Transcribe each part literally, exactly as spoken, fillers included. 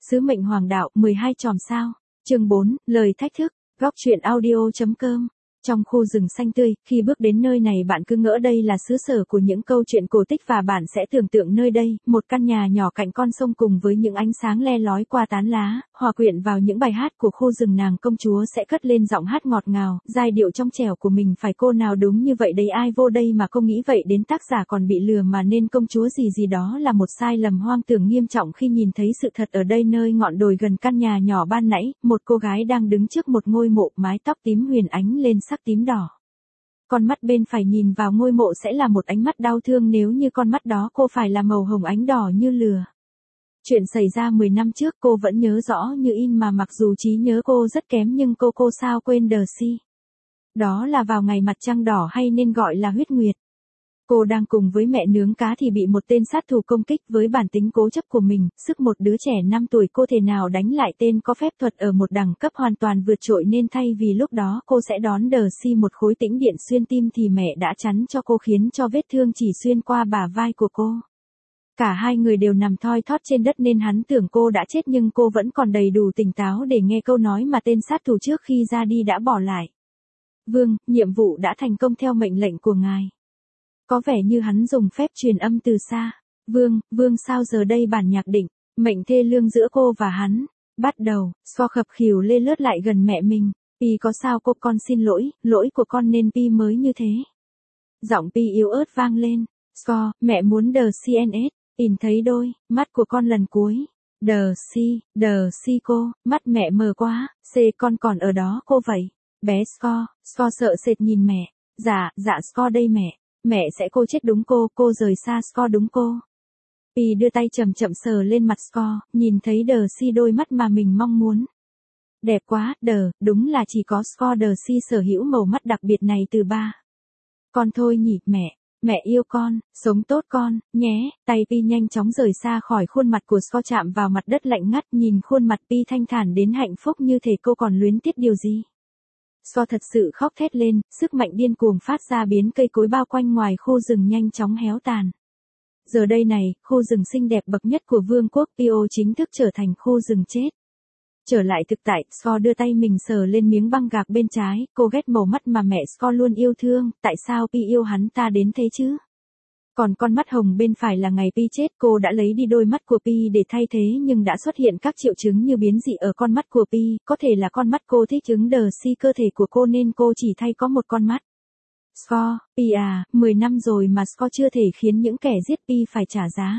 Sứ mệnh hoàng đạo, mười hai chòm sao. Chương bốn, lời thách thức. Góc truyện audio.com. Trong khu rừng xanh tươi, khi bước đến nơi này bạn cứ ngỡ đây là xứ sở của những câu chuyện cổ tích và bạn sẽ tưởng tượng nơi đây, một căn nhà nhỏ cạnh con sông cùng với những ánh sáng le lói qua tán lá, hòa quyện vào những bài hát của khu rừng nàng công chúa sẽ cất lên giọng hát ngọt ngào, giai điệu trong trẻo của mình phải cô nào đúng như vậy đấy ai vô đây mà không nghĩ vậy đến tác giả còn bị lừa mà nên công chúa gì gì đó là một sai lầm hoang tưởng nghiêm trọng khi nhìn thấy sự thật ở đây nơi ngọn đồi gần căn nhà nhỏ ban nãy, một cô gái đang đứng trước một ngôi mộ mái tóc tím huyền ánh lên sắc tím đỏ. Con mắt bên phải nhìn vào ngôi mộ sẽ là một ánh mắt đau thương nếu như con mắt đó cô phải là màu hồng ánh đỏ như lửa. Chuyện xảy ra mười năm trước cô vẫn nhớ rõ như in mà mặc dù trí nhớ cô rất kém nhưng cô cô sao quên Darcy. Đó là vào ngày mặt trăng đỏ hay nên gọi là huyết nguyệt. Cô đang cùng với mẹ nướng cá thì bị một tên sát thủ công kích với bản tính cố chấp của mình, sức một đứa trẻ năm tuổi cô thể nào đánh lại tên có phép thuật ở một đẳng cấp hoàn toàn vượt trội nên thay vì lúc đó cô sẽ đón Darcy một khối tĩnh điện xuyên tim thì mẹ đã chắn cho cô khiến cho vết thương chỉ xuyên qua bả vai của cô. Cả hai người đều nằm thoi thóp trên đất nên hắn tưởng cô đã chết nhưng cô vẫn còn đầy đủ tỉnh táo để nghe câu nói mà tên sát thủ trước khi ra đi đã bỏ lại. Vương, nhiệm vụ đã thành công theo mệnh lệnh của ngài. Có vẻ như hắn dùng phép truyền âm từ xa. Vương, Vương sao giờ đây bản nhạc định, mệnh thê lương giữa cô và hắn. Bắt đầu, Sco khập khiểu lê lướt lại gần mẹ mình. Pi có sao cô con xin lỗi, lỗi của con nên Pi mới như thế. Giọng Pi yếu ớt vang lên. Sco, mẹ muốn đờ xê en ét, in thấy đôi, mắt của con lần cuối. Đờ si, đờ si cô, mắt mẹ mờ quá, C con còn ở đó cô vậy. Bé Sco, Sco sợ sệt nhìn mẹ. Dạ, dạ Sco đây mẹ. Mẹ sẽ cô chết đúng cô, cô rời xa Sco đúng cô. Pi đưa tay chậm chậm sờ lên mặt Sco, nhìn thấy Darcy đôi mắt mà mình mong muốn. Đẹp quá, đờ, đúng là chỉ có Sco Darcy sở hữu màu mắt đặc biệt này từ ba. Con thôi nhỉ, mẹ, mẹ yêu con, sống tốt con, nhé, tay Pi nhanh chóng rời xa khỏi khuôn mặt của Sco chạm vào mặt đất lạnh ngắt nhìn khuôn mặt Pi thanh thản đến hạnh phúc như thể cô còn luyến tiếc điều gì. Sco thật sự khóc thét lên, sức mạnh điên cuồng phát ra biến cây cối bao quanh ngoài khu rừng nhanh chóng héo tàn. Giờ đây này, khu rừng xinh đẹp bậc nhất của vương quốc Pio chính thức trở thành khu rừng chết. Trở lại thực tại, Sco đưa tay mình sờ lên miếng băng gạc bên trái, cô ghét màu mắt mà mẹ Sco luôn yêu thương, tại sao Pi yêu hắn ta đến thế chứ? Còn con mắt hồng bên phải là ngày Pi chết cô đã lấy đi đôi mắt của Pi để thay thế nhưng đã xuất hiện các triệu chứng như biến dị ở con mắt của Pi, có thể là con mắt cô thích ứng Darcy cơ thể của cô nên cô chỉ thay có một con mắt. Sco, Pi à, mười năm rồi mà Sco chưa thể khiến những kẻ giết Pi phải trả giá.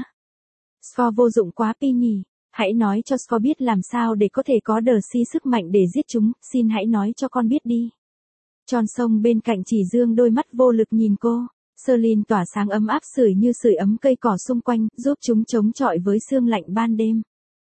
Sco vô dụng quá Pi nhỉ, hãy nói cho Sco biết làm sao để có thể có Darcy sức mạnh để giết chúng, xin hãy nói cho con biết đi. Tròn sông bên cạnh chỉ dương đôi mắt vô lực nhìn cô. Celine tỏa sáng ấm áp sưởi như sưởi ấm cây cỏ xung quanh, giúp chúng chống chọi với sương lạnh ban đêm.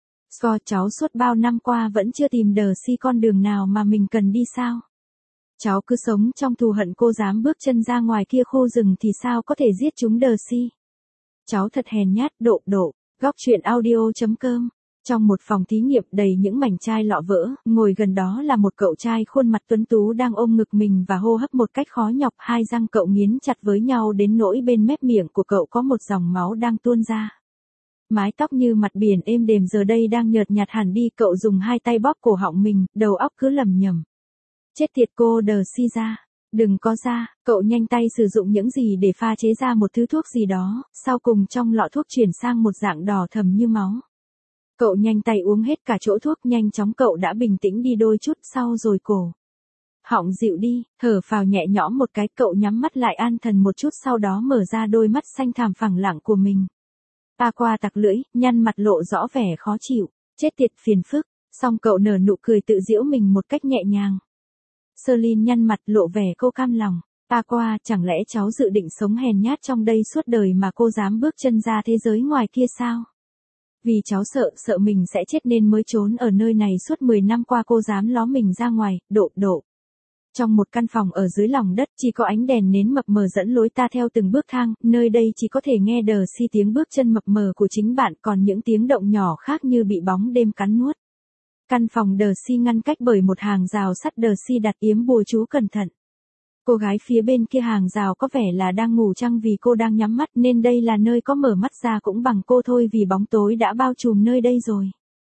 Sco cháu suốt bao năm qua vẫn chưa tìm Darcy con đường nào mà mình cần đi sao? Cháu cứ sống trong thù hận cô dám bước chân ra ngoài kia khu rừng thì sao có thể giết chúng Darcy? Cháu thật hèn nhát, độ độ, góc truyện audio.com. Trong một phòng thí nghiệm đầy những mảnh chai lọ vỡ, ngồi gần đó là một cậu trai khuôn mặt tuấn tú đang ôm ngực mình và hô hấp một cách khó nhọc, hai răng cậu nghiến chặt với nhau đến nỗi bên mép miệng của cậu có một dòng máu đang tuôn ra. Mái tóc như mặt biển êm đềm giờ đây đang nhợt nhạt hẳn đi, cậu dùng hai tay bóp cổ họng mình, đầu óc cứ lầm nhầm. Chết tiệt cô Darcy ra. Đừng có ra, cậu nhanh tay sử dụng những gì để pha chế ra một thứ thuốc gì đó, sau cùng trong lọ thuốc chuyển sang một dạng đỏ thẫm như máu. Cậu nhanh tay uống hết cả chỗ thuốc, nhanh chóng cậu đã bình tĩnh đi đôi chút sau rồi cổ họng dịu đi, thở phào nhẹ nhõm một cái, cậu nhắm mắt lại an thần một chút sau đó mở ra đôi mắt xanh thẳm phẳng lặng của mình. Ta qua tặc lưỡi, nhăn mặt lộ rõ vẻ khó chịu, chết tiệt phiền phức, xong cậu nở nụ cười tự giễu mình một cách nhẹ nhàng. Celine nhăn mặt lộ vẻ cô cam lòng, ta qua, chẳng lẽ cháu dự định sống hèn nhát trong đây suốt đời mà cô dám bước chân ra thế giới ngoài kia sao? Vì cháu sợ, sợ mình sẽ chết nên mới trốn ở nơi này suốt mười năm qua cô dám ló mình ra ngoài, độ độ. Trong một căn phòng ở dưới lòng đất chỉ có ánh đèn nến mập mờ dẫn lối ta theo từng bước thang, nơi đây chỉ có thể nghe Darcy tiếng bước chân mập mờ của chính bạn còn những tiếng động nhỏ khác như bị bóng đêm cắn nuốt. Căn phòng Darcy ngăn cách bởi một hàng rào sắt, Darcy đặt yếm bùa chú cẩn thận. Cô gái phía bên kia hàng rào có vẻ là đang ngủ chăng vì cô đang nhắm mắt nên đây là nơi có mở mắt ra cũng bằng cô thôi vì bóng tối đã bao trùm nơi đây rồi.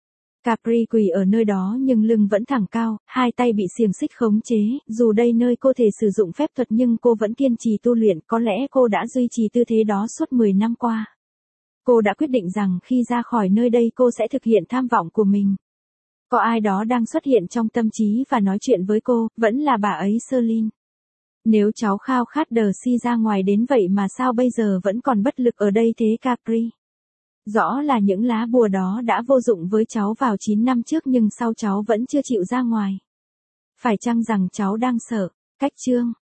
Capri quỳ ở nơi đó nhưng lưng vẫn thẳng cao, hai tay bị xiềng xích khống chế, dù đây nơi cô thể sử dụng phép thuật nhưng cô vẫn kiên trì tu luyện, có lẽ cô đã duy trì tư thế đó suốt mười năm qua. Cô đã quyết định rằng khi ra khỏi nơi đây cô sẽ thực hiện tham vọng của mình. Có ai đó đang xuất hiện trong tâm trí và nói chuyện với cô, vẫn là bà ấy Celine. Nếu cháu khao khát Darcy ra ngoài đến vậy mà sao bây giờ vẫn còn bất lực ở đây thế Capri? Rõ là những lá bùa đó đã vô dụng với cháu vào chín năm trước nhưng sao cháu vẫn chưa chịu ra ngoài? Phải chăng rằng cháu đang sợ? Cách chương